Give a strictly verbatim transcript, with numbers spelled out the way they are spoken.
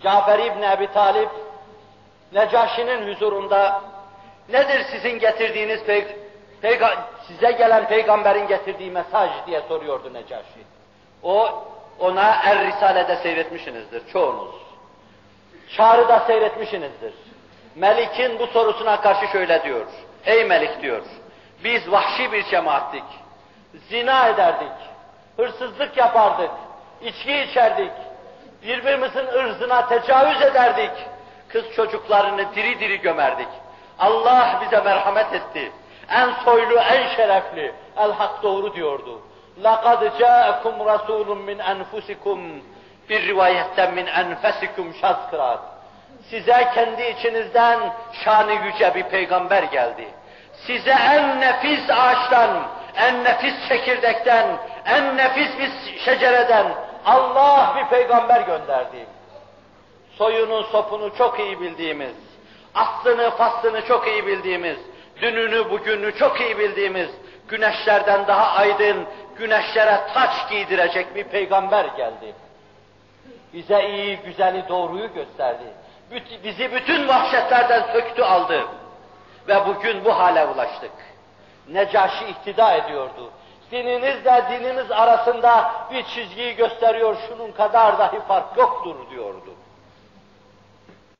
Cafer İbni Ebi Talib, Necaşi'nin huzurunda, nedir sizin getirdiğiniz, pey peyga size gelen peygamberin getirdiği mesaj diye soruyordu Necaşi. O, ona Er Risale'de seyretmişsinizdir çoğunuz. Çağrı'da seyretmişsinizdir. Melik'in bu sorusuna karşı şöyle diyor, ey Melik diyor, biz vahşi bir cemaattik, zina ederdik, hırsızlık yapardık, içki içerdik, birbirimizin ırzına tecavüz ederdik, kız çocuklarını diri diri gömerdik. Allah bize merhamet etti, en soylu, en şerefli, el-hak doğru diyordu. لَقَدْ جَاءَكُمْ رَسُولٌ مِّنْ أَنْفُسِكُمْ bir rivayetten min enfesikum şaz kıraat. Size kendi içinizden şanı yüce bir peygamber geldi. Size en nefis ağaçtan, en nefis çekirdekten, en nefis bir şecereden Allah bir peygamber gönderdi. Soyunu, sopunu çok iyi bildiğimiz, aslını, faslını çok iyi bildiğimiz, dününü, bugününü çok iyi bildiğimiz, güneşlerden daha aydın, güneşlere taç giydirecek bir peygamber geldi. Bize iyi, güzeli, doğruyu gösterdi. Bizi bütün vahşetlerden söktü aldı. Ve bugün bu hale ulaştık. Necaşi ihtida ediyordu. Dininizle dinimiz arasında bir çizgiyi gösteriyor, şunun kadar dahi fark yoktur diyordu.